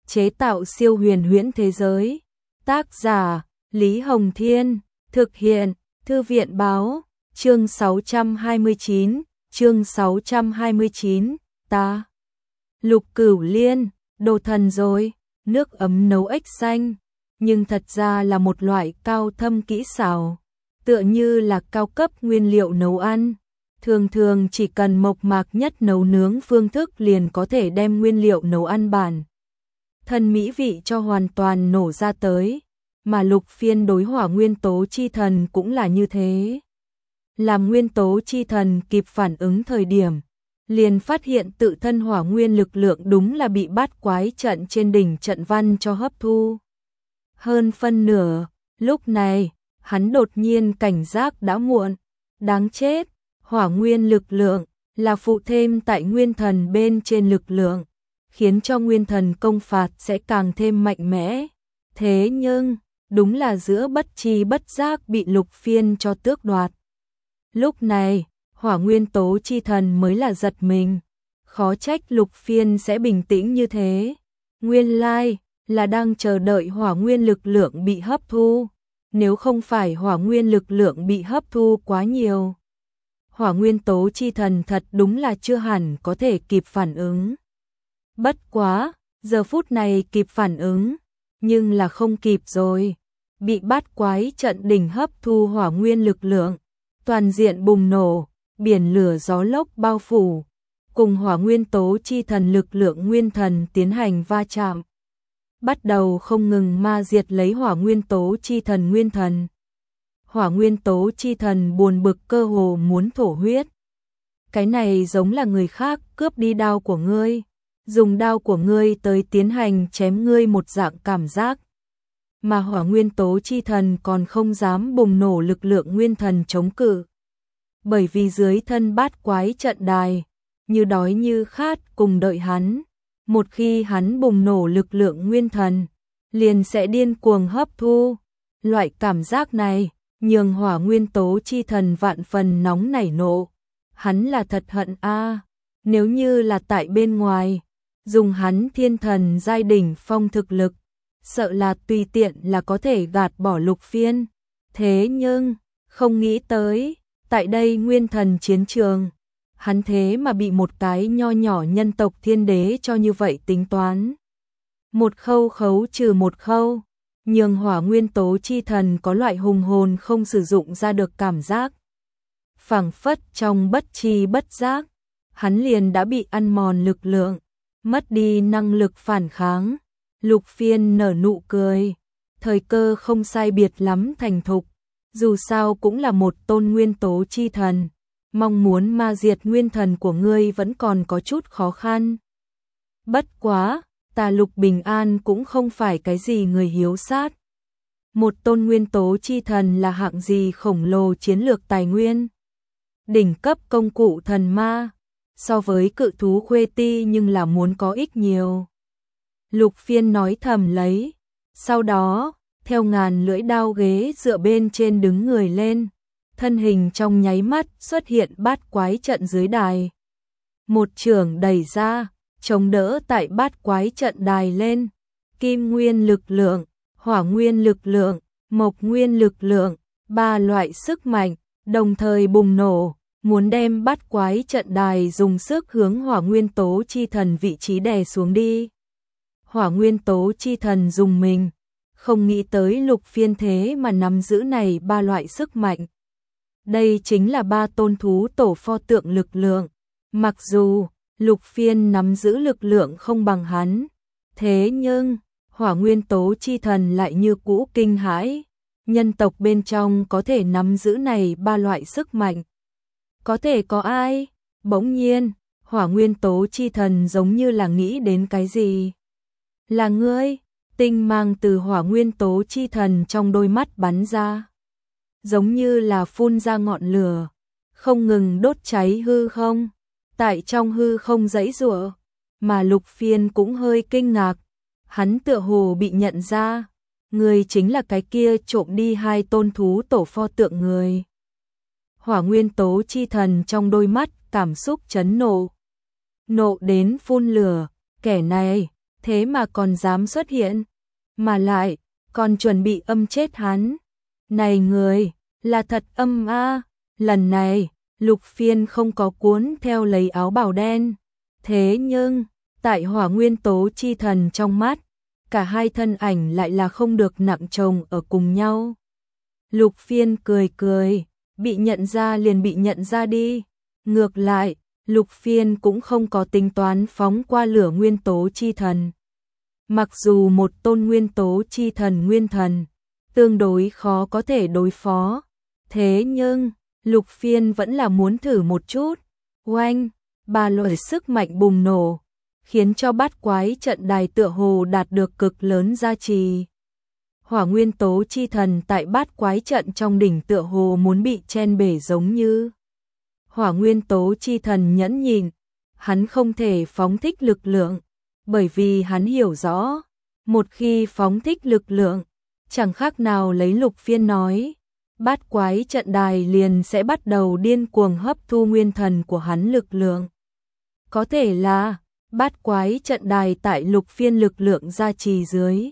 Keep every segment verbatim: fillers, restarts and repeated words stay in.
chế tạo siêu huyền huyễn thế giới. Tác giả Lý Hồng Thiên, thực hiện Thư viện Báo, chương sáu trăm hai mươi chín, chương sáu trăm hai mươi chín, ta. Lục Cửu Liên, đồ thần rồi, nước ấm nấu ếch xanh, nhưng thật ra là một loại cao thâm kỹ xảo, tựa như là cao cấp nguyên liệu nấu ăn. Thường thường chỉ cần mộc mạc nhất nấu nướng phương thức liền có thể đem nguyên liệu nấu ăn bản thân mỹ vị cho hoàn toàn nổ ra tới, mà Lục Phiên đối hỏa nguyên tố chi thần cũng là như thế. Làm nguyên tố chi thần kịp phản ứng thời điểm, liền phát hiện tự thân hỏa nguyên lực lượng đúng là bị bát quái trận trên đỉnh trận văn cho hấp thu. Hơn phân nửa, lúc này, hắn đột nhiên cảnh giác đã muộn, đáng chết, hỏa nguyên lực lượng là phụ thêm tại nguyên thần bên trên lực lượng, khiến cho nguyên thần công phạt sẽ càng thêm mạnh mẽ. Thế nhưng, đúng là giữa bất tri bất giác bị Lục Phiên cho tước đoạt. Lúc này, hỏa nguyên tố chi thần mới là giật mình, khó trách Lục Phiên sẽ bình tĩnh như thế. Nguyên lai là đang chờ đợi hỏa nguyên lực lượng bị hấp thu, nếu không phải hỏa nguyên lực lượng bị hấp thu quá nhiều, hỏa nguyên tố chi thần thật đúng là chưa hẳn có thể kịp phản ứng. Bất quá, giờ phút này kịp phản ứng, nhưng là không kịp rồi, bị bát quái trận đỉnh hấp thu hỏa nguyên lực lượng, toàn diện bùng nổ, biển lửa gió lốc bao phủ, cùng hỏa nguyên tố chi thần lực lượng nguyên thần tiến hành va chạm, bắt đầu không ngừng ma diệt lấy hỏa nguyên tố chi thần nguyên thần. Hỏa nguyên tố chi thần buồn bực cơ hồ muốn thổ huyết. Cái này giống là người khác cướp đi đao của ngươi, dùng đao của ngươi tới tiến hành chém ngươi một dạng cảm giác. Mà hỏa nguyên tố chi thần còn không dám bùng nổ lực lượng nguyên thần chống cự. Bởi vì dưới thân bát quái trận đài, như đói như khát cùng đợi hắn. Một khi hắn bùng nổ lực lượng nguyên thần, liền sẽ điên cuồng hấp thu. Loại cảm giác này, nhường hỏa nguyên tố chi thần vạn phần nóng nảy nộ. Hắn là thật hận a, nếu như là tại bên ngoài, dùng hắn thiên thần giai đỉnh phong thực lực, sợ là tùy tiện là có thể gạt bỏ Lục Phiên. Thế nhưng, không nghĩ tới, tại đây nguyên thần chiến trường, hắn thế mà bị một cái nho nhỏ nhân tộc thiên đế cho như vậy tính toán. Một khâu khấu trừ một khâu, nhường hỏa nguyên tố chi thần có loại hùng hồn không sử dụng ra được cảm giác. Phảng phất trong bất tri bất giác, hắn liền đã bị ăn mòn lực lượng, mất đi năng lực phản kháng. Lục Phiên nở nụ cười, thời cơ không sai biệt lắm thành thục, dù sao cũng là một tôn nguyên tố chi thần, mong muốn ma diệt nguyên thần của ngươi vẫn còn có chút khó khăn. Bất quá, ta Lục Bình An cũng không phải cái gì người hiếu sát. Một tôn nguyên tố chi thần là hạng gì khổng lồ chiến lược tài nguyên, đỉnh cấp công cụ thần ma, so với cự thú Khuê Ti nhưng là muốn có ích nhiều. Lục Phiên nói thầm lấy, sau đó, theo ngàn lưỡi đao ghế dựa bên trên đứng người lên, thân hình trong nháy mắt xuất hiện bát quái trận dưới đài. Một chưởng đẩy ra, chống đỡ tại bát quái trận đài lên, kim nguyên lực lượng, hỏa nguyên lực lượng, mộc nguyên lực lượng, ba loại sức mạnh, đồng thời bùng nổ, muốn đem bát quái trận đài dùng sức hướng hỏa nguyên tố chi thần vị trí đè xuống đi. Hỏa nguyên tố chi thần dùng mình, không nghĩ tới Lục Phiên thế mà nắm giữ này ba loại sức mạnh. Đây chính là ba tôn thú tổ pho tượng lực lượng. Mặc dù Lục Phiên nắm giữ lực lượng không bằng hắn, thế nhưng hỏa nguyên tố chi thần lại như cũ kinh hãi. Nhân tộc bên trong có thể nắm giữ này ba loại sức mạnh, có thể có ai? Bỗng nhiên, hỏa nguyên tố chi thần giống như là nghĩ đến cái gì. Là ngươi? Tinh mang từ hỏa nguyên tố chi thần trong đôi mắt bắn ra, giống như là phun ra ngọn lửa, không ngừng đốt cháy hư không, tại trong hư không giãy giụa. Mà Lục Phiên cũng hơi kinh ngạc, hắn tựa hồ bị nhận ra, người chính là cái kia trộm đi hai tôn thú tổ pho tượng người. Hỏa nguyên tố chi thần trong đôi mắt cảm xúc chấn nộ, nộ đến phun lửa, kẻ này thế mà còn dám xuất hiện, mà lại còn chuẩn bị âm chết hắn. Này người, là thật âm a. Lần này, Lục Phiên không có cuốn theo lấy áo bào đen, thế nhưng tại Hỏa Nguyên Tố Chi Thần trong mắt, cả hai thân ảnh lại là không được nặng chồng ở cùng nhau. Lục Phiên cười cười, bị nhận ra liền bị nhận ra đi. Ngược lại, Lục Phiên cũng không có tính toán phóng qua lửa Nguyên Tố Chi Thần. Mặc dù một tôn Nguyên Tố Chi Thần nguyên thần, tương đối khó có thể đối phó, thế nhưng Lục Phiên vẫn là muốn thử một chút. Oanh, ba loại sức mạnh bùng nổ, khiến cho bát quái trận đài tựa hồ đạt được cực lớn gia trì. Hỏa Nguyên Tố Chi Thần tại bát quái trận trong đỉnh tựa hồ muốn bị chen bể giống như. Hỏa Nguyên Tố Chi Thần nhẫn nhịn, hắn không thể phóng thích lực lượng, bởi vì hắn hiểu rõ, một khi phóng thích lực lượng, chẳng khác nào lấy Lục Phiên nói, bát quái trận đài liền sẽ bắt đầu điên cuồng hấp thu nguyên thần của hắn lực lượng. Có thể là, bát quái trận đài tại Lục Phiên lực lượng gia trì dưới.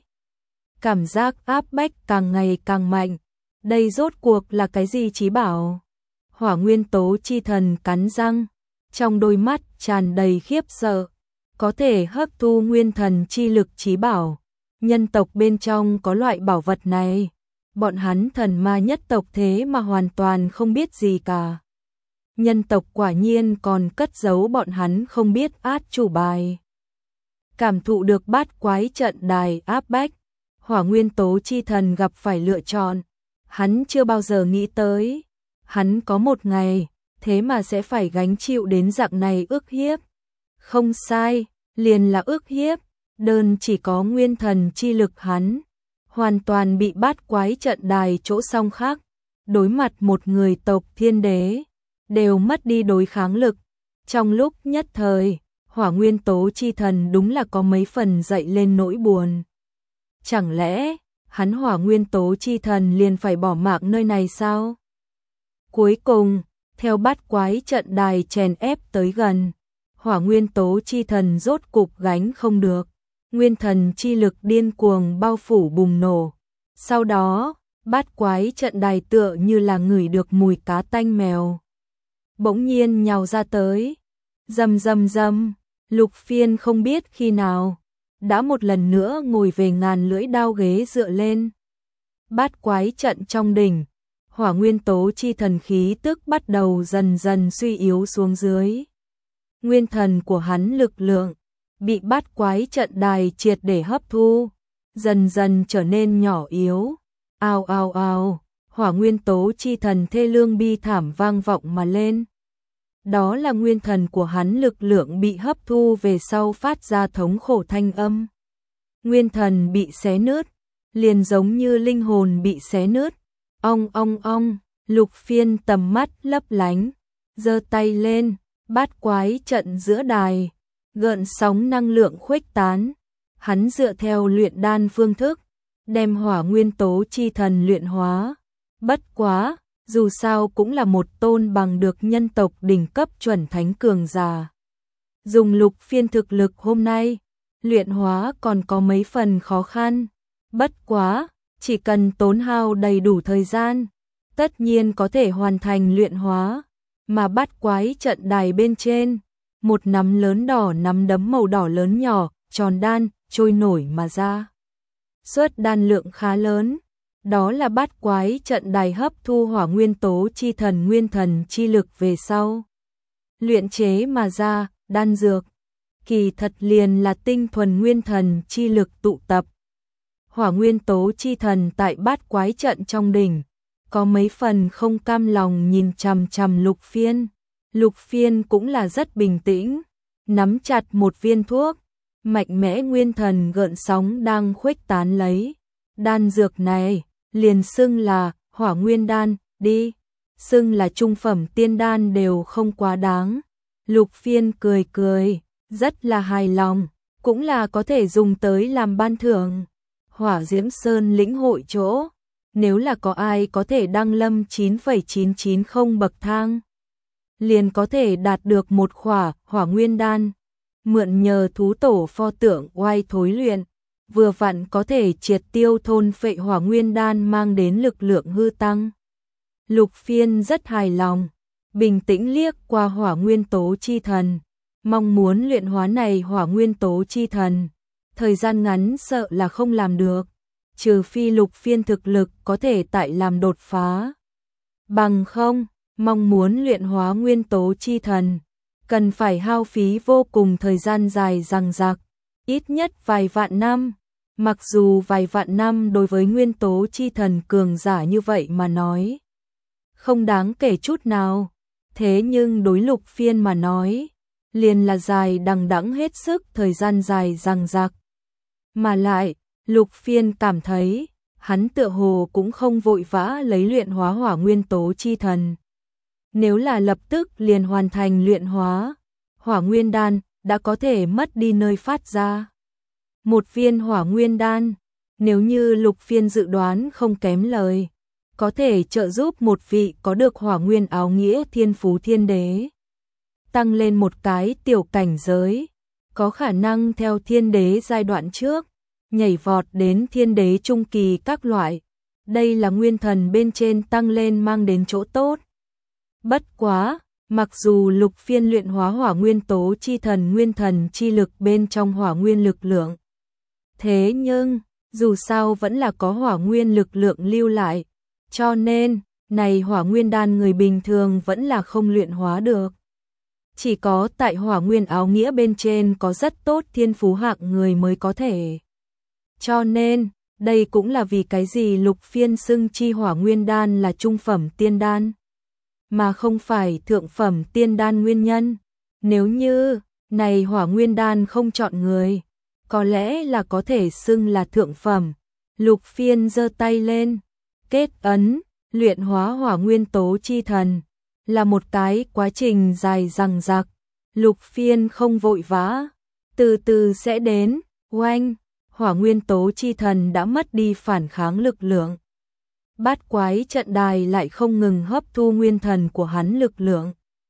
Cảm giác áp bách càng ngày càng mạnh, đây rốt cuộc là cái gì chí bảo? Hỏa Nguyên Tố Chi Thần cắn răng, trong đôi mắt tràn đầy khiếp sợ, có thể hấp thu nguyên thần chi lực chí bảo. Nhân tộc bên trong có loại bảo vật này, bọn hắn thần ma nhất tộc thế mà hoàn toàn không biết gì cả. Nhân tộc quả nhiên còn cất giấu bọn hắn không biết át chủ bài. Cảm thụ được bát quái trận đài áp bách, Hỏa Nguyên Tố Chi Thần gặp phải lựa chọn, hắn chưa bao giờ nghĩ tới, hắn có một ngày, thế mà sẽ phải gánh chịu đến dạng này ức hiếp. Không sai, liền là ức hiếp, đơn chỉ có nguyên thần chi lực hắn, hoàn toàn bị bát quái trận đài chỗ song khác, đối mặt một người tộc thiên đế, đều mất đi đối kháng lực. Trong lúc nhất thời, Hỏa Nguyên Tố Chi Thần đúng là có mấy phần dậy lên nỗi buồn. Chẳng lẽ, hắn Hỏa Nguyên Tố Chi Thần liền phải bỏ mạng nơi này sao? Cuối cùng, theo bát quái trận đài chèn ép tới gần, Hỏa Nguyên Tố Chi Thần rốt cục gánh không được, nguyên thần chi lực điên cuồng bao phủ bùng nổ. Sau đó, bát quái trận đài tựa như là ngửi được mùi cá tanh mèo, bỗng nhiên nhào ra tới. Rầm rầm rầm, Lục Phiên không biết khi nào đã một lần nữa ngồi về ngàn lưỡi đao ghế dựa lên. Bát quái trận trong đỉnh, Hỏa Nguyên Tố Chi Thần khí tức bắt đầu dần dần suy yếu xuống dưới. Nguyên thần của hắn lực lượng bị bát quái trận đài triệt để hấp thu, dần dần trở nên nhỏ yếu. Ao ao ao, Hỏa Nguyên Tố Chi Thần thê lương bi thảm vang vọng mà lên. Đó là nguyên thần của hắn lực lượng bị hấp thu về sau phát ra thống khổ thanh âm. Nguyên thần bị xé nứt, liền giống như linh hồn bị xé nứt. Ong ong ong, Lục Phiên tầm mắt lấp lánh, giơ tay lên, bát quái trận giữa đài, gợn sóng năng lượng khuếch tán. Hắn dựa theo luyện đan phương thức, đem Hỏa Nguyên Tố Chi Thần luyện hóa. Bất quá, dù sao cũng là một tôn bằng được nhân tộc đỉnh cấp chuẩn thánh cường giả. Dùng Lục Phiên thực lực hôm nay, luyện hóa còn có mấy phần khó khăn. Bất quá, chỉ cần tốn hao đầy đủ thời gian, tất nhiên có thể hoàn thành luyện hóa. Mà bát quái trận đài bên trên, một nắm lớn đỏ nắm đấm màu đỏ lớn nhỏ, tròn đan, trôi nổi mà ra. Suất đan lượng khá lớn, đó là bát quái trận đài hấp thu Hỏa Nguyên Tố Chi Thần nguyên thần chi lực về sau. Luyện chế mà ra, đan dược, kỳ thật liền là tinh thuần nguyên thần chi lực tụ tập. Hỏa Nguyên Tố Chi Thần tại bát quái trận trong đỉnh, có mấy phần không cam lòng nhìn chằm chằm Lục Phiên. Lục Phiên cũng là rất bình tĩnh, nắm chặt một viên thuốc, mạnh mẽ nguyên thần gợn sóng đang khuếch tán lấy. Đan dược này, liền xưng là Hỏa Nguyên Đan, đi, xưng là trung phẩm tiên đan đều không quá đáng. Lục Phiên cười cười, rất là hài lòng, cũng là có thể dùng tới làm ban thưởng. Hỏa Diễm Sơn lĩnh hội chỗ, nếu là có ai có thể đăng lâm chín phẩy chín chín không bậc thang, liền có thể đạt được một khỏa Hỏa Nguyên Đan. mượn nhờ thú tổ pho tượng oai thối luyện, vừa vặn có thể triệt tiêu thôn phệ hỏa nguyên đan mang đến lực lượng hư tăng. Lục Phiên rất hài lòng, bình tĩnh liếc qua hỏa nguyên tố chi thần, mong muốn luyện hóa này hỏa nguyên tố chi thần, thời gian ngắn sợ là không làm được, trừ phi Lục Phiên thực lực có thể tại làm đột phá. Bằng không, mong muốn luyện hóa nguyên tố chi thần, cần phải hao phí vô cùng thời gian dài dằng dặc, ít nhất vài vạn năm. Mặc dù vài vạn năm đối với nguyên tố chi thần cường giả như vậy mà nói, không đáng kể chút nào, thế nhưng đối Lục Phiên mà nói, liền là dài đằng đẵng hết sức thời gian dài dằng dặc. Mà lại, Lục Phiên cảm thấy, hắn tựa hồ cũng không vội vã lấy luyện hóa hỏa nguyên tố chi thần. Nếu là lập tức liền hoàn thành luyện hóa, hỏa nguyên đan đã có thể mất đi nơi phát ra. Một viên hỏa nguyên đan, nếu như Lục Phiên dự đoán không kém lời, có thể trợ giúp một vị có được hỏa nguyên áo nghĩa thiên phú thiên đế tăng lên một cái tiểu cảnh giới, có khả năng theo thiên đế giai đoạn trước, nhảy vọt đến thiên đế trung kỳ các loại. Đây là nguyên thần bên trên tăng lên mang đến chỗ tốt. Bất quá, mặc dù Lục Phiên luyện hóa hỏa nguyên tố chi thần nguyên thần chi lực bên trong hỏa nguyên lực lượng, thế nhưng, dù sao vẫn là có hỏa nguyên lực lượng lưu lại, cho nên, này hỏa nguyên đan người bình thường vẫn là không luyện hóa được. Chỉ có tại hỏa nguyên áo nghĩa bên trên có rất tốt thiên phú hạng người mới có thể. Cho nên, đây cũng là vì cái gì Lục Phiên xưng chi hỏa nguyên đan là trung phẩm tiên đan, mà không phải thượng phẩm tiên đan nguyên nhân. Nếu như, này hỏa nguyên đan không chọn người, có lẽ là có thể xưng là thượng phẩm. Lục Phiên giơ tay lên, kết ấn, luyện hóa hỏa nguyên tố chi thần, là một cái quá trình dài dằng dặc. Lục Phiên không vội vã, từ từ sẽ đến. Oanh, hỏa nguyên tố chi thần đã mất đi phản kháng lực lượng. Bát quái trận đài lại không ngừng hấp thu nguyên thần của hắn lực lượng.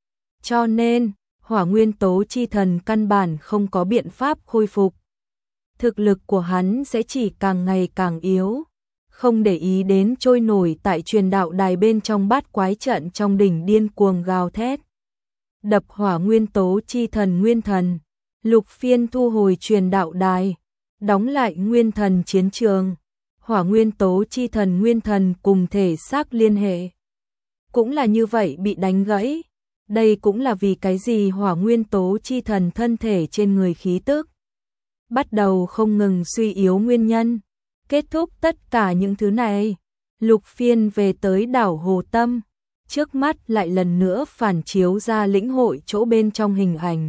Cho nên, hỏa nguyên tố chi thần căn bản không có biện pháp khôi phục. Thực lực của hắn sẽ chỉ càng ngày càng yếu, không để ý đến trôi nổi tại truyền đạo đài bên trong bát quái trận trong đỉnh điên cuồng gào thét. Đập hỏa nguyên tố chi thần nguyên thần, Lục Phiên thu hồi truyền đạo đài, đóng lại nguyên thần chiến trường. Hỏa nguyên tố chi thần nguyên thần cùng thể xác liên hệ, cũng là như vậy bị đánh gãy. Đây cũng là vì cái gì hỏa nguyên tố chi thần thân thể trên người khí tức bắt đầu không ngừng suy yếu nguyên nhân. Kết thúc tất cả những thứ này, Lục Phiên về tới đảo Hồ Tâm, trước mắt lại lần nữa phản chiếu ra lĩnh hội chỗ bên trong hình ảnh.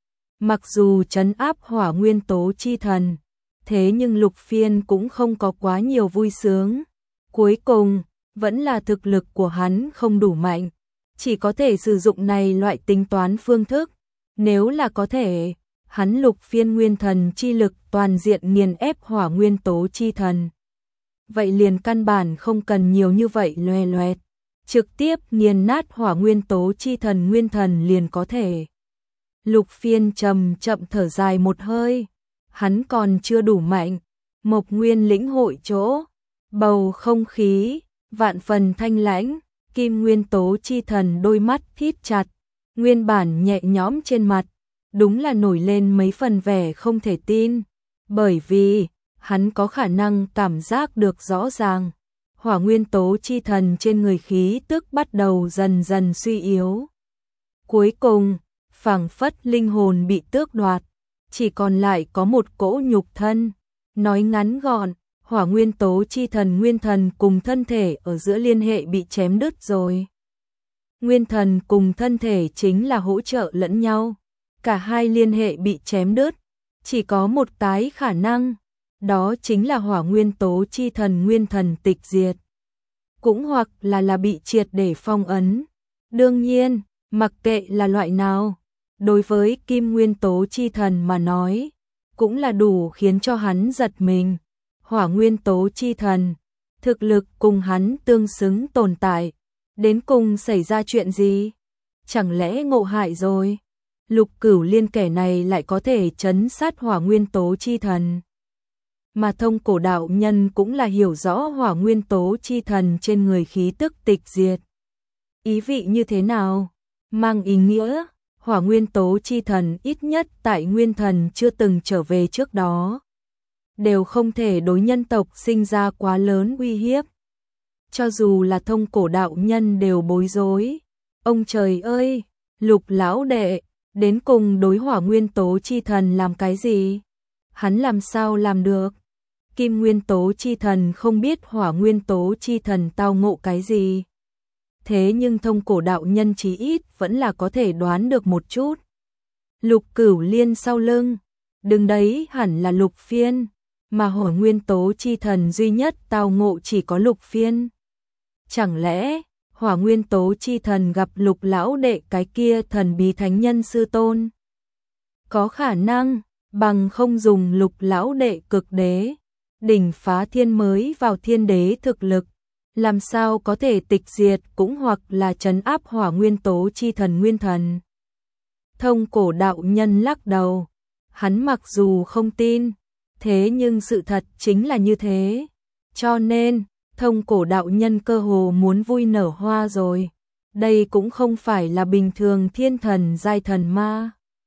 Mặc dù trấn áp hỏa nguyên tố chi thần, thế nhưng Lục Phiên cũng không có quá nhiều vui sướng. Cuối cùng, vẫn là thực lực của hắn không đủ mạnh, chỉ có thể sử dụng này loại tính toán phương thức. Nếu là có thể, hắn Lục Phiên nguyên thần chi lực toàn diện nghiền ép hỏa nguyên tố chi thần. Vậy liền căn bản không cần nhiều như vậy loè loẹt, trực tiếp nghiền nát hỏa nguyên tố chi thần nguyên thần liền có thể. Lục Phiên chậm chậm thở dài một hơi, hắn còn chưa đủ mạnh. Mộc Nguyên lĩnh hội chỗ, bầu không khí vạn phần thanh lãnh, kim nguyên tố chi thần đôi mắt thít chặt, nguyên bản nhẹ nhõm trên mặt, đúng là nổi lên mấy phần vẻ không thể tin, bởi vì hắn có khả năng cảm giác được rõ ràng, hỏa nguyên tố chi thần trên người khí tức bắt đầu dần dần suy yếu. Cuối cùng, phảng phất linh hồn bị tước đoạt, chỉ còn lại có một cỗ nhục thân. Nói ngắn gọn, hỏa nguyên tố chi thần nguyên thần cùng thân thể ở giữa liên hệ bị chém đứt rồi. Nguyên thần cùng thân thể chính là hỗ trợ lẫn nhau, cả hai liên hệ bị chém đứt, chỉ có một cái khả năng, đó chính là hỏa nguyên tố chi thần nguyên thần tịch diệt, cũng hoặc là là bị triệt để phong ấn. Đương nhiên, mặc kệ là loại nào, đối với kim nguyên tố chi thần mà nói, cũng là đủ khiến cho hắn giật mình. Hỏa nguyên tố chi thần, thực lực cùng hắn tương xứng tồn tại, đến cùng xảy ra chuyện gì? Chẳng lẽ ngộ hại rồi? Lục Cửu Liên kẻ này lại có thể trấn sát hỏa nguyên tố chi thần. Mà Thông Cổ đạo nhân cũng là hiểu rõ hỏa nguyên tố chi thần trên người khí tức tịch diệt. Ý vị như thế nào? Mang ý nghĩa, hỏa nguyên tố chi thần ít nhất tại nguyên thần chưa từng trở về trước đó, đều không thể đối nhân tộc sinh ra quá lớn uy hiếp. Cho dù là Thông Cổ đạo nhân đều bối rối. Ông trời ơi, Lục lão đệ, đến cùng đối hỏa nguyên tố chi thần làm cái gì? Hắn làm sao làm được? Kim nguyên tố chi thần không biết hỏa nguyên tố chi thần tao ngộ cái gì. Thế nhưng Thông Cổ đạo nhân chí ít vẫn là có thể đoán được một chút. Lục Cửu Liên sau lưng, đứng đấy hẳn là Lục Phiên, mà hỏa nguyên tố chi thần duy nhất tao ngộ chỉ có Lục Phiên. Chẳng lẽ hỏa nguyên tố chi thần gặp Lục lão đệ cái kia thần bí thánh nhân sư tôn? Có khả năng, bằng không dùng Lục lão đệ cực đế, đỉnh phá thiên mới vào thiên đế thực lực, làm sao có thể tịch diệt cũng hoặc là trấn áp hỏa nguyên tố chi thần nguyên thần. Thông Cổ đạo nhân lắc đầu, hắn mặc dù không tin, thế nhưng sự thật chính là như thế. Cho nên, Thông Cổ đạo nhân cơ hồ muốn vui nở hoa rồi. Đây cũng không phải là bình thường thiên thần giai thần ma,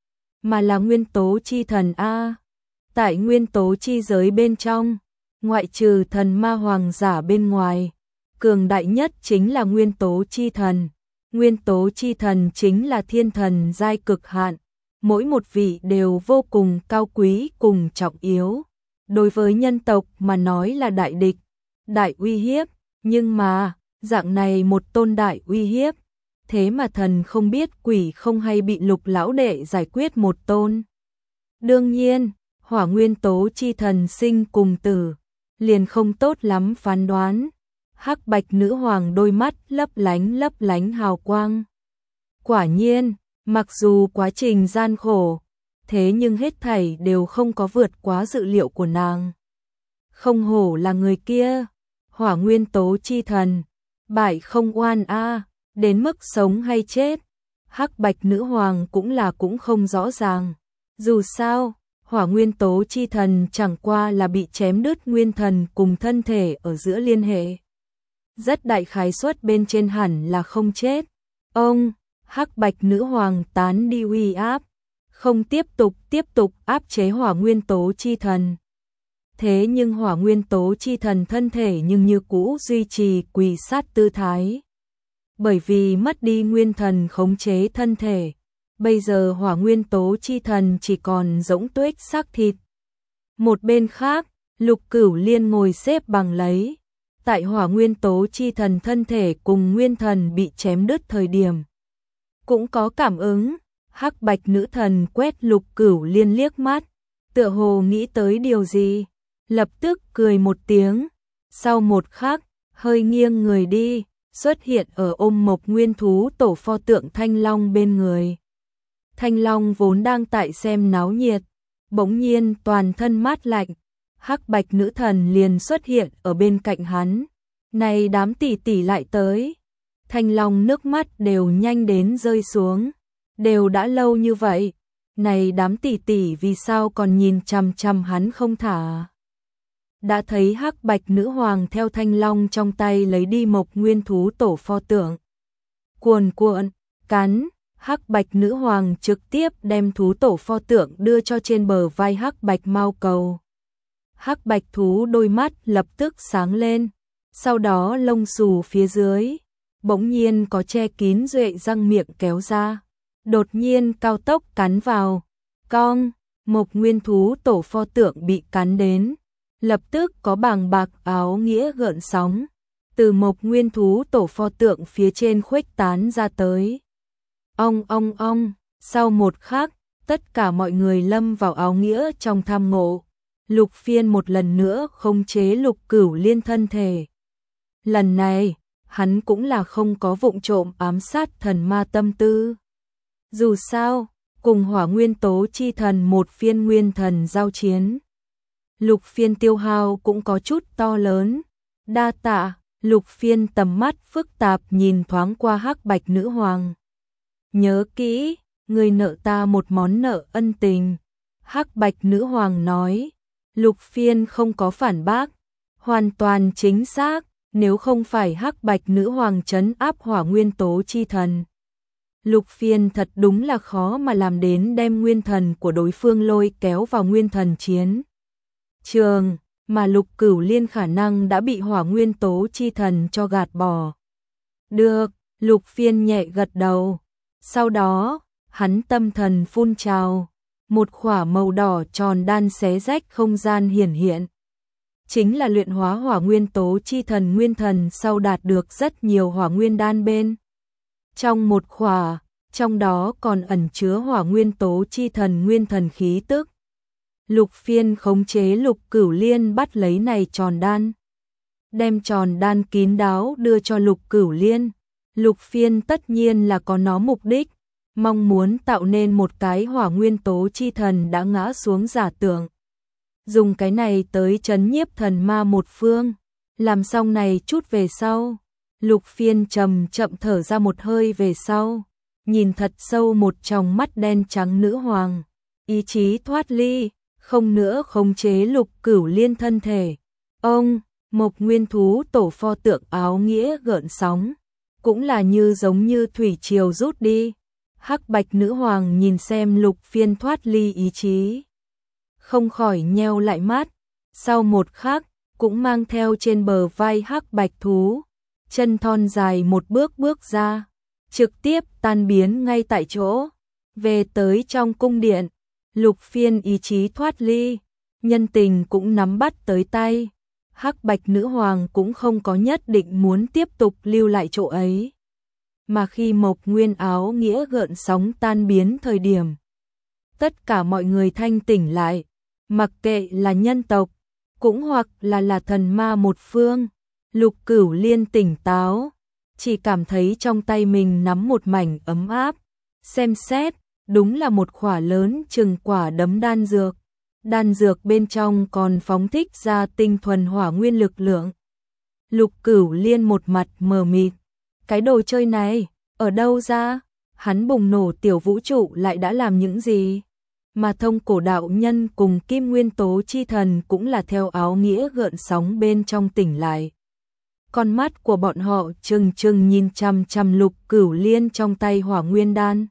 mà là nguyên tố chi thần A. Tại nguyên tố chi giới bên trong, ngoại trừ thần ma hoàng giả bên ngoài, cường đại nhất chính là nguyên tố chi thần. Nguyên tố chi thần chính là thiên thần giai cực hạn, mỗi một vị đều vô cùng cao quý cùng trọng yếu. Đối với nhân tộc mà nói là đại địch, đại uy hiếp, nhưng mà, dạng này một tôn đại uy hiếp, thế mà thần không biết quỷ không hay bị Lục lão đệ giải quyết một tôn. Đương nhiên, hỏa nguyên tố chi thần sinh cùng tử, liền không tốt lắm phán đoán. Hắc bạch nữ hoàng đôi mắt lấp lánh lấp lánh hào quang. Quả nhiên, mặc dù quá trình gian khổ, thế nhưng hết thảy đều không có vượt quá dự liệu của nàng. Không hổ là người kia, hỏa nguyên tố chi thần, bại không oan a, đến mức sống hay chết, Hắc bạch nữ hoàng cũng là cũng không rõ ràng. Dù sao, hỏa nguyên tố chi thần chẳng qua là bị chém đứt nguyên thần cùng thân thể ở giữa liên hệ. Rất đại khái suất bên trên hẳn là không chết. Ông, Hắc bạch nữ hoàng tán đi uy áp, không tiếp tục tiếp tục áp chế hỏa nguyên tố chi thần. Thế nhưng hỏa nguyên tố chi thần thân thể nhưng như cũ duy trì quỳ sát tư thái. Bởi vì mất đi nguyên thần khống chế thân thể, bây giờ hỏa nguyên tố chi thần chỉ còn rỗng tuếch xác thịt. Một bên khác, Lục Cửu Liên ngồi xếp bằng lấy. Tại hỏa nguyên tố chi thần thân thể cùng nguyên thần bị chém đứt thời điểm, cũng có cảm ứng. Hắc bạch nữ thần quét Lục Cửu Liên liếc mắt, tựa hồ nghĩ tới điều gì, lập tức cười một tiếng, sau một khắc, hơi nghiêng người đi, xuất hiện ở ôm mộc nguyên thú tổ pho tượng Thanh Long bên người. Thanh Long vốn đang tại xem náo nhiệt, bỗng nhiên toàn thân mát lạnh, Hắc bạch nữ thần liền xuất hiện ở bên cạnh hắn. Này đám tỷ tỷ lại tới. Thanh Long nước mắt đều nhanh đến rơi xuống. Đều đã lâu như vậy, này đám tỷ tỷ vì sao còn nhìn chằm chằm hắn không thả. Đã thấy Hắc bạch nữ hoàng theo Thanh Long trong tay lấy đi mộc nguyên thú tổ pho tượng. Cuồn cuộn, cắn, Hắc bạch nữ hoàng trực tiếp đem thú tổ pho tượng đưa cho trên bờ vai Hắc bạch mao cầu. Hắc bạch thú đôi mắt lập tức sáng lên, sau đó lông xù phía dưới, bỗng nhiên có che kín duệ răng miệng kéo ra, đột nhiên cao tốc cắn vào, cong, mộc nguyên thú tổ pho tượng bị cắn đến, lập tức có bàng bạc áo nghĩa gợn sóng, từ mộc nguyên thú tổ pho tượng phía trên khuếch tán ra tới. Ong ong ong, sau một khắc, tất cả mọi người lâm vào áo nghĩa trong tham ngộ. Lục Phiên một lần nữa khống chế Lục Cửu Liên thân thể. Lần này, hắn cũng là không có vụng trộm ám sát thần ma tâm tư. Dù sao, cùng hỏa nguyên tố chi thần một phiên nguyên thần giao chiến. Lục Phiên tiêu hao cũng có chút to lớn. Đa tạ, Lục Phiên tầm mắt phức tạp nhìn thoáng qua Hắc bạch nữ hoàng. Nhớ kỹ, người nợ ta một món nợ ân tình. Hắc Bạch Nữ Hoàng nói. Lục Phiên không có phản bác, hoàn toàn chính xác, nếu không phải Hắc Bạch Nữ Hoàng trấn áp hỏa nguyên tố chi thần. Lục Phiên thật đúng là khó mà làm đến đem nguyên thần của đối phương lôi kéo vào nguyên thần chiến trường, mà Lục Cửu Liên khả năng đã bị hỏa nguyên tố chi thần cho gạt bỏ. Được, Lục Phiên nhẹ gật đầu. Sau đó, hắn tâm thần phun trào, một khỏa màu đỏ tròn đan xé rách không gian hiển hiện. Chính là luyện hóa hỏa nguyên tố chi thần nguyên thần sau đạt được rất nhiều hỏa nguyên đan bên. Trong một khỏa, trong đó còn ẩn chứa hỏa nguyên tố chi thần nguyên thần khí tức. Lục Phiên khống chế Lục Cửu Liên bắt lấy này tròn đan, đem tròn đan kín đáo đưa cho Lục Cửu Liên. Lục Phiên tất nhiên là có nó mục đích, mong muốn tạo nên một cái hỏa nguyên tố chi thần đã ngã xuống giả tưởng. Dùng cái này tới trấn nhiếp thần ma một phương. Làm xong này chút về sau, Lục Phiên chậm chậm thở ra một hơi về sau, nhìn thật sâu một tròng mắt đen trắng nữ hoàng, ý chí thoát ly, không nữa khống chế Lục Cửu Liên thân thể. Ông, Mộc Nguyên Thú tổ pho tượng áo nghĩa gợn sóng, cũng là như giống như thủy triều rút đi. Hắc Bạch Nữ Hoàng nhìn xem Lục Phiên thoát ly ý chí, không khỏi nheo lại mắt, sau một khắc, cũng mang theo trên bờ vai Hắc Bạch thú, chân thon dài một bước bước ra, trực tiếp tan biến ngay tại chỗ. Về tới trong cung điện, Lục Phiên ý chí thoát ly, nhân tình cũng nắm bắt tới tay. Hắc Bạch Nữ Hoàng cũng không có nhất định muốn tiếp tục lưu lại chỗ ấy. Mà khi Mộc Nguyên áo nghĩa gợn sóng tan biến thời điểm, tất cả mọi người thanh tỉnh lại, mặc kệ là nhân tộc, cũng hoặc là là thần ma một phương. Lục Cửu Liên tỉnh táo, chỉ cảm thấy trong tay mình nắm một mảnh ấm áp, xem xét, đúng là một khỏa lớn chừng quả đấm đan dược. Đan dược bên trong còn phóng thích ra tinh thuần hỏa nguyên lực lượng. Lục Cửu Liên một mặt mờ mịt, cái đồ chơi này, ở đâu ra? Hắn bùng nổ tiểu vũ trụ lại đã làm những gì? Mà Thông Cổ đạo nhân cùng Kim Nguyên Tố chi thần cũng là theo áo nghĩa gợn sóng bên trong tỉnh lại. Con mắt của bọn họ trừng trừng nhìn chằm chằm Lục Cửu Liên trong tay hỏa nguyên đan.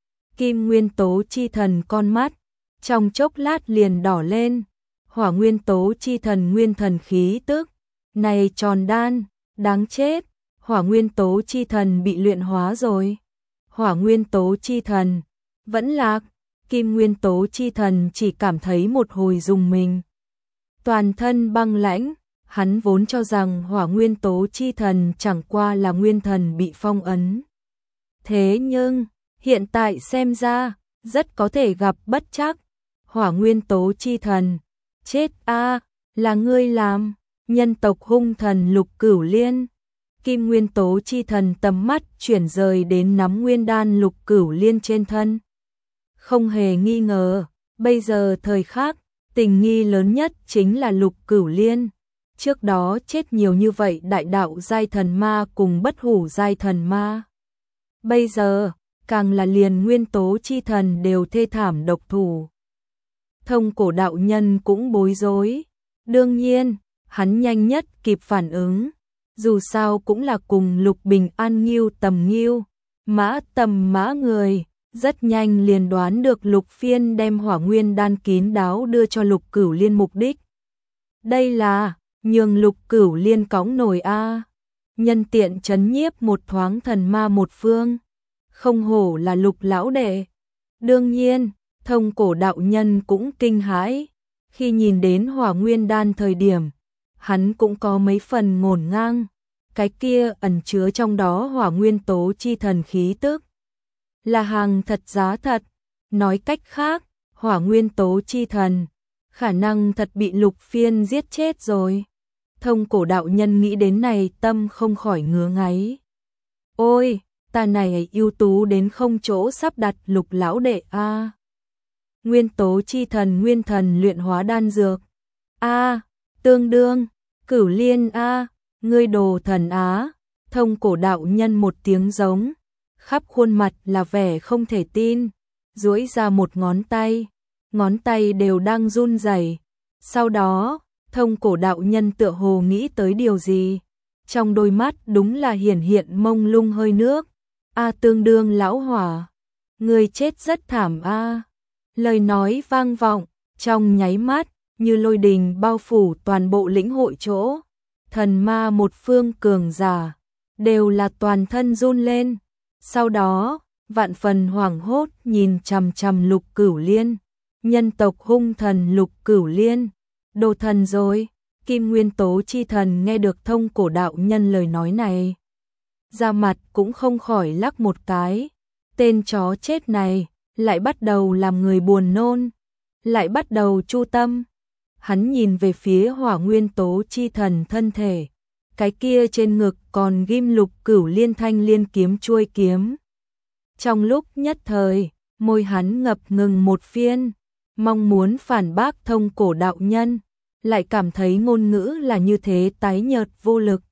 Kim Nguyên Tố chi thần con mắt, trong chốc lát liền đỏ lên. Hỏa nguyên tố chi thần nguyên thần khí tức. Này tròn đan, đáng chết, hỏa nguyên tố chi thần bị luyện hóa rồi. Hỏa nguyên tố chi thần, vẫn lạc. Kim Nguyên Tố chi thần chỉ cảm thấy một hồi rùng mình, toàn thân băng lãnh. Hắn vốn cho rằng hỏa nguyên tố chi thần chẳng qua là nguyên thần bị phong ấn. Thế nhưng, hiện tại xem ra, rất có thể gặp bất trắc. Hỏa nguyên tố chi thần, chết a, là ngươi làm. Nhân tộc hung thần Lục Cửu Liên. Kim Nguyên Tố chi thần tầm mắt chuyển rời đến nắm nguyên đan Lục Cửu Liên trên thân. Không hề nghi ngờ, bây giờ thời khắc, tình nghi lớn nhất chính là Lục Cửu Liên. Trước đó chết nhiều như vậy đại đạo giai thần ma cùng bất hủ giai thần ma. Bây giờ, càng là liền nguyên tố chi thần đều thê thảm độc thủ. Thông Cổ đạo nhân cũng bối rối. Đương nhiên, hắn nhanh nhất kịp phản ứng. Dù sao cũng là cùng Lục Bình An Nghiêu tầm nghiêu, mã tầm mã người. Rất nhanh liền đoán được Lục Phiên đem hỏa nguyên đan kín đáo đưa cho Lục Cửu Liên mục đích. Đây là nhường Lục Cửu Liên cõng nổi a, nhân tiện trấn nhiếp một thoáng thần ma một phương. Không hổ là Lục lão đệ. Đương nhiên, Thông Cổ đạo nhân cũng kinh hãi. Khi nhìn đến hỏa nguyên đan thời điểm, hắn cũng có mấy phần ngổn ngang. Cái kia ẩn chứa trong đó hỏa nguyên tố chi thần khí tức, là hàng thật giá thật. Nói cách khác, hỏa nguyên tố chi thần khả năng thật bị Lục Phiên giết chết rồi. Thông Cổ đạo nhân nghĩ đến này tâm không khỏi ngứa ngáy. Ôi, ta này ưu tú đến không chỗ sắp đặt Lục lão đệ a. Nguyên tố chi thần nguyên thần luyện hóa đan dược. A, tương đương, Cửu Liên a, ngươi đồ thần á. Thông Cổ đạo nhân một tiếng giống, khắp khuôn mặt là vẻ không thể tin. duỗi ra một ngón tay, ngón tay đều đang run rẩy. Sau đó, Thông Cổ đạo nhân tựa hồ nghĩ tới điều gì, trong đôi mắt đúng là hiển hiện mông lung hơi nước. A tương đương lão hỏa, người chết rất thảm a. Lời nói vang vọng, trong nháy mắt, như lôi đình bao phủ toàn bộ lĩnh hội chỗ. Thần ma một phương cường giả, đều là toàn thân run lên. Sau đó, vạn phần hoảng hốt nhìn chằm chằm Lục Cửu Liên. Nhân tộc hung thần Lục Cửu Liên, đồ thần rồi. Kim Nguyên Tố chi thần nghe được Thông Cổ đạo nhân lời nói này, da mặt cũng không khỏi lắc một cái. Tên chó chết này, lại bắt đầu làm người buồn nôn, lại bắt đầu chu tâm. Hắn nhìn về phía Hỏa Nguyên Tố chi thần thân thể, cái kia trên ngực còn ghim Lục Cửu Liên thanh liên kiếm chuôi kiếm. Trong lúc nhất thời, môi hắn ngập ngừng một phiên, mong muốn phản bác Thông Cổ đạo nhân, lại cảm thấy ngôn ngữ là như thế tái nhợt vô lực.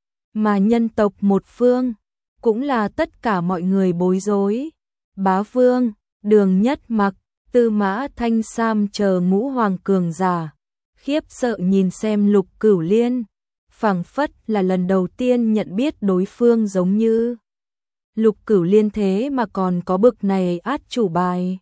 Mà nhân tộc một phương, cũng là tất cả mọi người bối rối. Bá Vương, Đường Nhất Mặc, Tư Mã Thanh Sam chờ ngũ hoàng cường giả, khiếp sợ nhìn xem Lục Cửu Liên, phảng phất là lần đầu tiên nhận biết đối phương giống như. Lục Cửu Liên thế mà còn có bực này át chủ bài.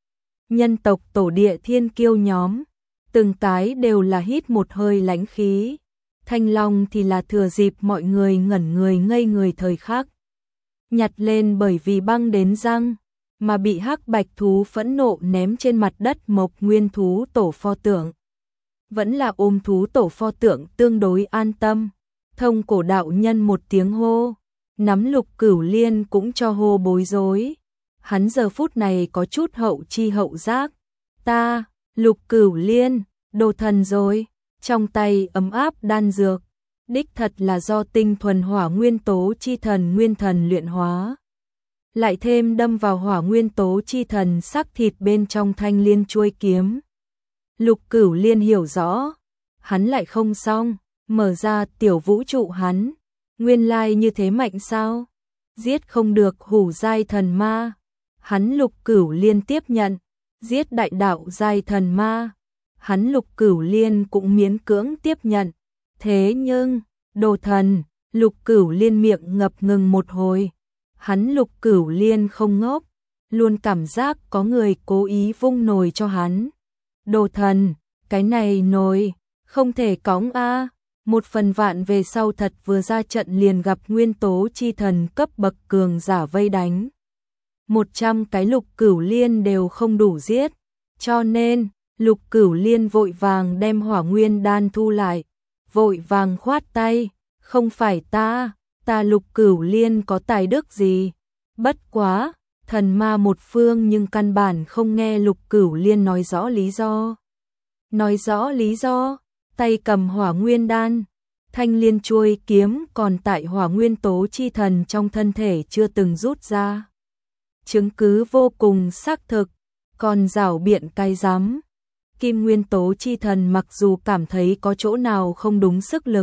Nhân tộc tổ địa thiên kiêu nhóm, từng cái đều là hít một hơi lãnh khí. Thanh Long thì là thừa dịp mọi người ngẩn người ngây người thời khắc, nhặt lên bởi vì băng đến răng, mà bị hắc bạch thú phẫn nộ ném trên mặt đất Mộc Nguyên thú tổ pho tượng. Vẫn là ôm thú tổ pho tượng tương đối an tâm. Thông Cổ đạo nhân một tiếng hô, nắm Lục Cửu Liên cũng cho hô bối rối. Hắn giờ phút này có chút hậu chi hậu giác. Ta, Lục Cửu Liên, đồ thần rồi. Trong tay ấm áp đan dược, đích thật là do tinh thuần Hỏa Nguyên Tố chi thần nguyên thần luyện hóa. Lại thêm đâm vào Hỏa Nguyên Tố chi thần sắc thịt bên trong thanh liên chuôi kiếm. Lục Cửu Liên hiểu rõ, hắn lại không xong, mở ra tiểu vũ trụ hắn. Nguyên lai như thế mạnh sao? Giết không được hủ giai thần ma. Hắn Lục Cửu Liên tiếp nhận, giết đại đạo giai thần ma. Hắn Lục Cửu Liên cũng miễn cưỡng tiếp nhận. Thế nhưng, đồ thần, Lục Cửu Liên miệng ngập ngừng một hồi. Hắn Lục Cửu Liên không ngốc, luôn cảm giác có người cố ý vung nồi cho hắn. Đồ thần, cái này nồi, không thể cõng a. Một phần vạn về sau thật vừa ra trận liền gặp nguyên tố chi thần cấp bậc cường giả vây đánh. Một trăm cái Lục Cửu Liên đều không đủ giết, cho nên Lục Cửu Liên vội vàng đem hỏa nguyên đan thu lại, vội vàng khoát tay, không phải ta, ta Lục Cửu Liên có tài đức gì, bất quá, thần ma một phương nhưng căn bản không nghe Lục Cửu Liên nói rõ lý do. Nói rõ lý do, tay cầm hỏa nguyên đan, thanh liên chuôi kiếm còn tại hỏa nguyên tố chi thần trong thân thể chưa từng rút ra. Chứng cứ vô cùng xác thực, còn rảo biện cái rắm. Kim Nguyên Tố chi thần mặc dù cảm thấy có chỗ nào không đúng sức lực,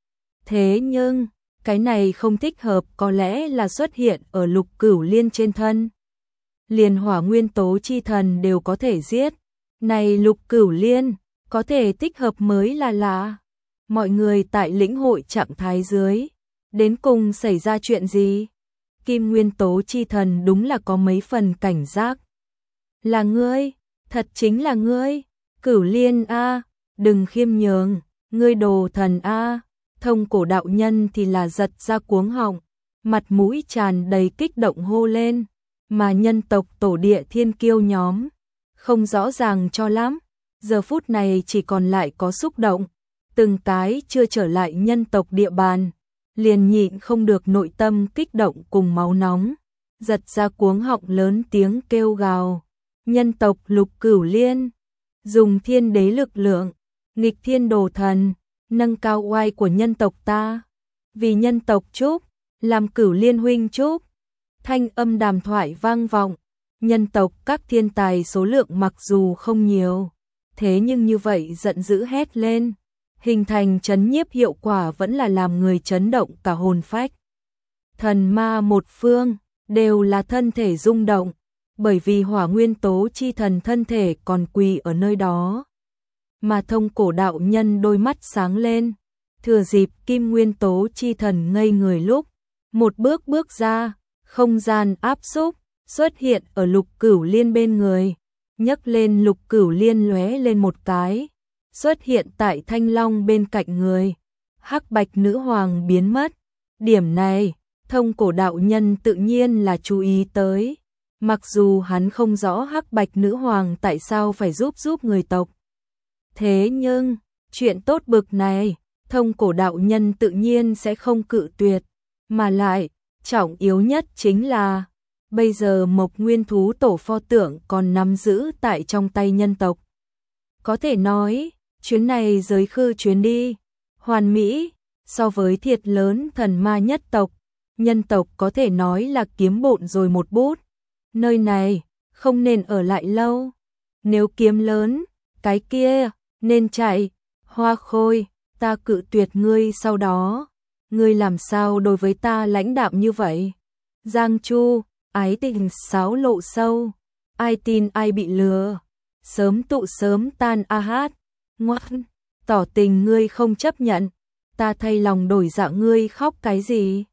thế nhưng, cái này không thích hợp có lẽ là xuất hiện ở Lục Cửu Liên trên thân. Liền hỏa nguyên tố chi thần đều có thể giết, này Lục Cửu Liên, có thể thích hợp mới là lạ. Mọi người tại lĩnh hội trạng thái dưới, đến cùng xảy ra chuyện gì? Kim Nguyên Tố chi thần đúng là có mấy phần cảnh giác. Là ngươi, thật chính là ngươi, Cửu Liên a, đừng khiêm nhường, ngươi đồ thần a. Thông Cổ đạo nhân thì là giật ra cuống họng, mặt mũi tràn đầy kích động hô lên, mà nhân tộc tổ địa thiên kiêu nhóm, không rõ ràng cho lắm, giờ phút này chỉ còn lại có xúc động, từng cái chưa trở lại nhân tộc địa bàn, liền nhịn không được nội tâm kích động cùng máu nóng, giật ra cuống họng lớn tiếng kêu gào, nhân tộc Lục Cửu Liên, dùng thiên đế lực lượng, nghịch thiên đồ thần, nâng cao oai của nhân tộc ta, vì nhân tộc chúc, làm Cửu Liên huynh chúc. Thanh âm đàm thoại vang vọng, nhân tộc các thiên tài số lượng mặc dù không nhiều, thế nhưng như vậy giận dữ hét lên, hình thành chấn nhiếp hiệu quả vẫn là làm người chấn động cả hồn phách. Thần ma một phương, đều là thân thể rung động, bởi vì hỏa nguyên tố chi thần thân thể còn quỳ ở nơi đó. Mà Thông Cổ đạo nhân đôi mắt sáng lên, thừa dịp kim nguyên tố chi thần ngây người lúc, một bước bước ra, không gian áp xúc, xuất hiện ở Lục Cửu Liên bên người, nhấc lên Lục Cửu Liên lóe lên một cái, xuất hiện tại Thanh Long bên cạnh người. Hắc Bạch Nữ Hoàng biến mất. Điểm này, Thông Cổ đạo nhân tự nhiên là chú ý tới. Mặc dù hắn không rõ Hắc Bạch Nữ Hoàng tại sao phải giúp giúp người tộc. Thế nhưng, chuyện tốt bực này, Thông Cổ đạo nhân tự nhiên sẽ không cự tuyệt. Mà lại, trọng yếu nhất chính là, bây giờ Mộc Nguyên Thú Tổ pho tượng còn nắm giữ tại trong tay nhân tộc. Có thể nói, chuyến này giới khư chuyến đi, hoàn mỹ, so với thiệt lớn thần ma nhất tộc, nhân tộc có thể nói là kiếm bộn rồi một bút. Nơi này, không nên ở lại lâu. Nếu kiếm lớn, cái kia, nên chạy. Hoa Khôi, ta cự tuyệt ngươi sau đó. Ngươi làm sao đối với ta lãnh đạm như vậy? Giang Chu, ái tình xáo lộ sâu. Ai tin ai bị lừa. Sớm tụ sớm tan a hát. Ngoan, tỏ tình ngươi không chấp nhận. Ta thay lòng đổi dạ ngươi khóc cái gì?